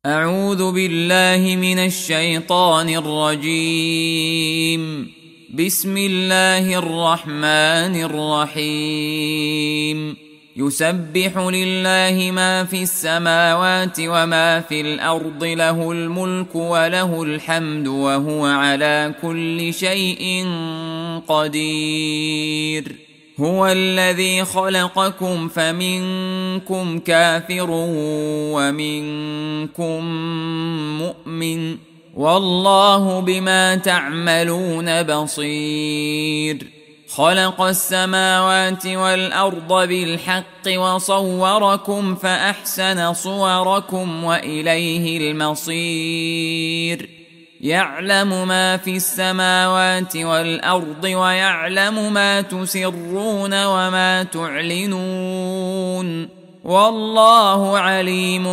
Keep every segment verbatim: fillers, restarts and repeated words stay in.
أعوذ بالله من الشيطان الرجيم. بسم الله الرحمن الرحيم. يسبح لله ما في السماوات وما في الأرض، له الملك وله الحمد وهو على كل شيء قدير. هو الذي خلقكم فمنكم كافر ومنكم مؤمن، والله بما تعملون بصير. خلق السماوات والأرض بالحق وصوركم فأحسن صوركم وإليه المصير. يعلم ما في السماوات والأرض ويعلم ما تسرون وما تعلنون، والله عليم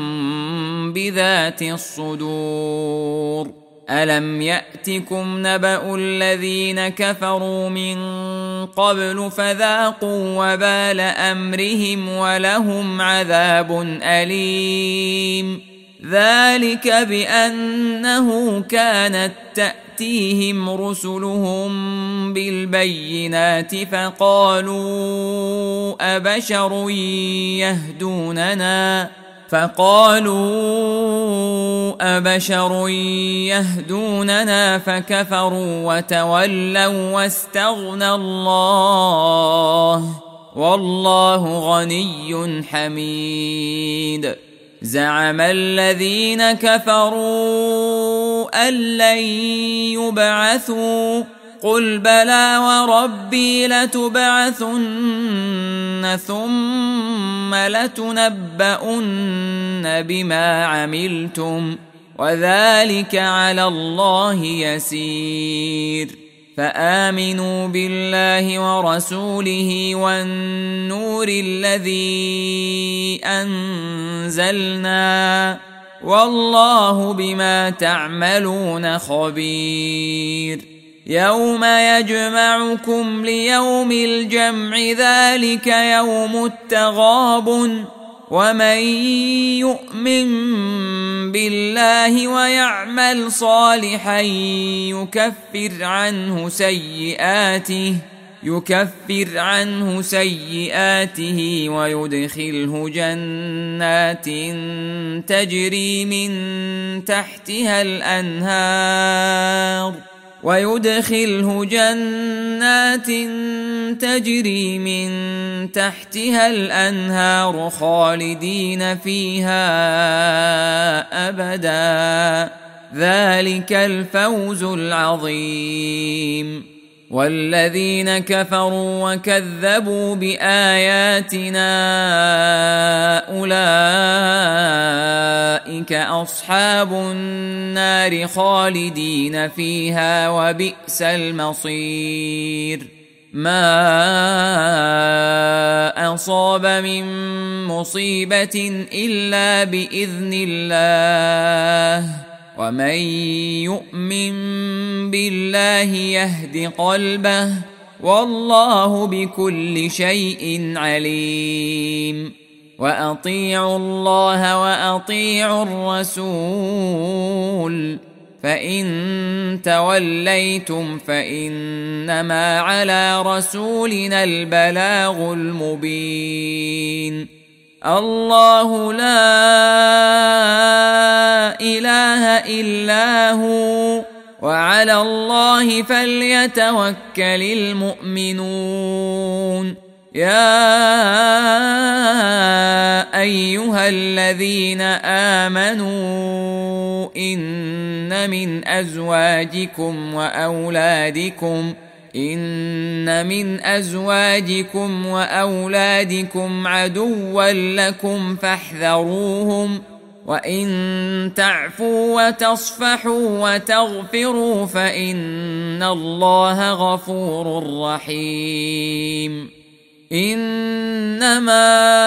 بذات الصدور. ألم يأتكم نبأ الذين كفروا من قبل فذاقوا وبال أمرهم ولهم عذاب أليم. ذلك بأنه كانت تأتيهم رسلهم بالبينات فقالوا أبشر يهدوننا فقالوا أبشر يهدوننا فكفروا وتولوا واستغنى الله، والله غني حميد. زعم الذين كفروا أن لن يبعثوا، قل بلى وربي لتبعثن ثم لتنبؤن بما عملتم، وذلك على الله يسير. فآمنوا بالله ورسوله والنور الذي أنزلنا، والله بما تعملون خبير. يوم يجمعكم ليوم الجمع، ذلك يوم التغابن. ومن يؤمن بالله ويعمل صالحا يكفر عنه سيئاته يكفر عنه سيئاته ويدخله جنات تجري من تحتها الأنهار ويدخله جنات تجري من تحتها الأنهار خالدين فيها أبدا، ذلك الفوز العظيم. والذين كفروا وكذبوا بآياتنا أولئك أصحاب النار خالدين فيها وبئس المصير. ما أصاب من مصيبة إلا بإذن الله، ومن يؤمن بالله يهد قلبه، والله بكل شيء عليم. وأطيعوا الله وأطيعوا الرسول، فإن توليتم فإنما على رسولنا البلاغ المبين. الله لا إله إلا هو، وعلى الله فليتوكل المؤمنون. يا أيها الذين آمنوا إن من أزواجكم وأولادكم إن من أزواجكم وأولادكم عدوا لكم فاحذروهم، وإن تعفوا وتصفحوا وتغفروا فإن الله غفور رحيم. إنما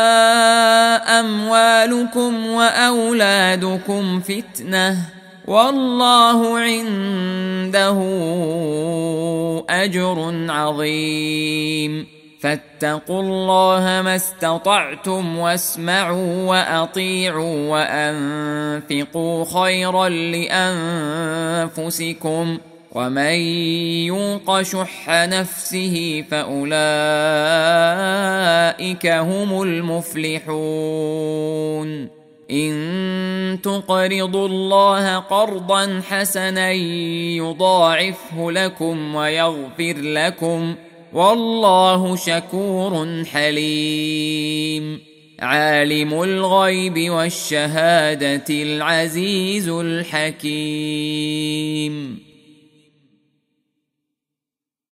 أموالكم وأولادكم فتنة، والله عنده أجر عظيم. فاتقوا الله ما استطعتم واسمعوا وأطيعوا وأنفقوا خيرا لأنفسكم ومن يوق شح نفسه فأولئك هم المفلحون إن تقرضوا الله قرضا حسنا يضاعفه لكم ويغفر لكم والله شكور حليم عالم الغيب والشهادة العزيز الحكيم.